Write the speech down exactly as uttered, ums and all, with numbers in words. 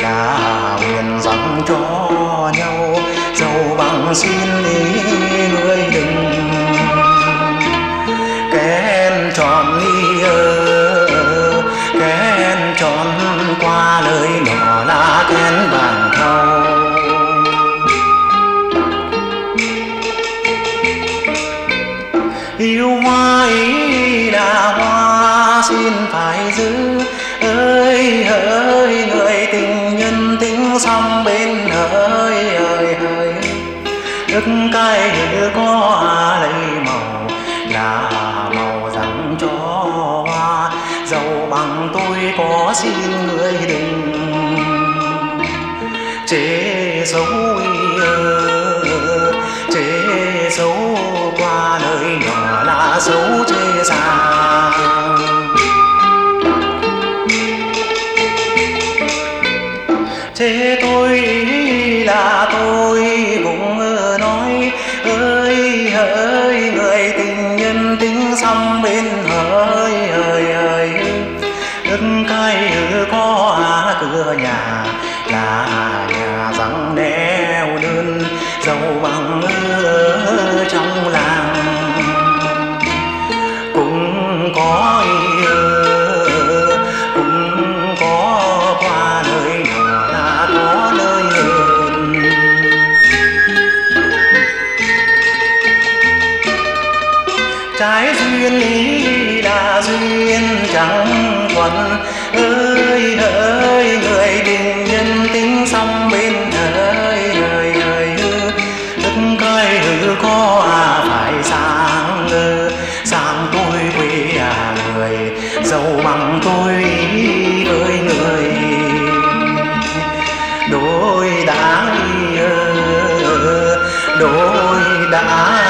là nguyện dâng cho nhau, dẫu bằng xin ý người đừng kén tròn ly ơ, kén tròn qua lời nhỏ là kén vàng thau. Yêu hoa ý là hoa xin phải giữ, ơi hỡi người tình nhân tính xong bên hỡi hỡi hỡi. Đức cay như có lấy màu là màu dâng cho hoa, dẫu bằng tôi có xin người đừng chế xấu ơ, chế xấu qua lời nhỏ là xấu chế xa. Thế tôi là tôi cũng nói, ơi hỡi người tình nhân tính xong bên hỡi hỡi hỡi. Đức cay có cửa nhà là nhà răng neo đơn, dẫu bằng ở trong làng cũng có cũng có qua lời nhỏ là có lời hơn. Trái duyên ý là duyên chẳng thuận, ơi hỡi người tình nhân tính xong bên hỡi hỡi hỡi. Đức cay hư có à phải sang sang tôi quê à người, dẫu bằng tôi với người đôi đã đôi đã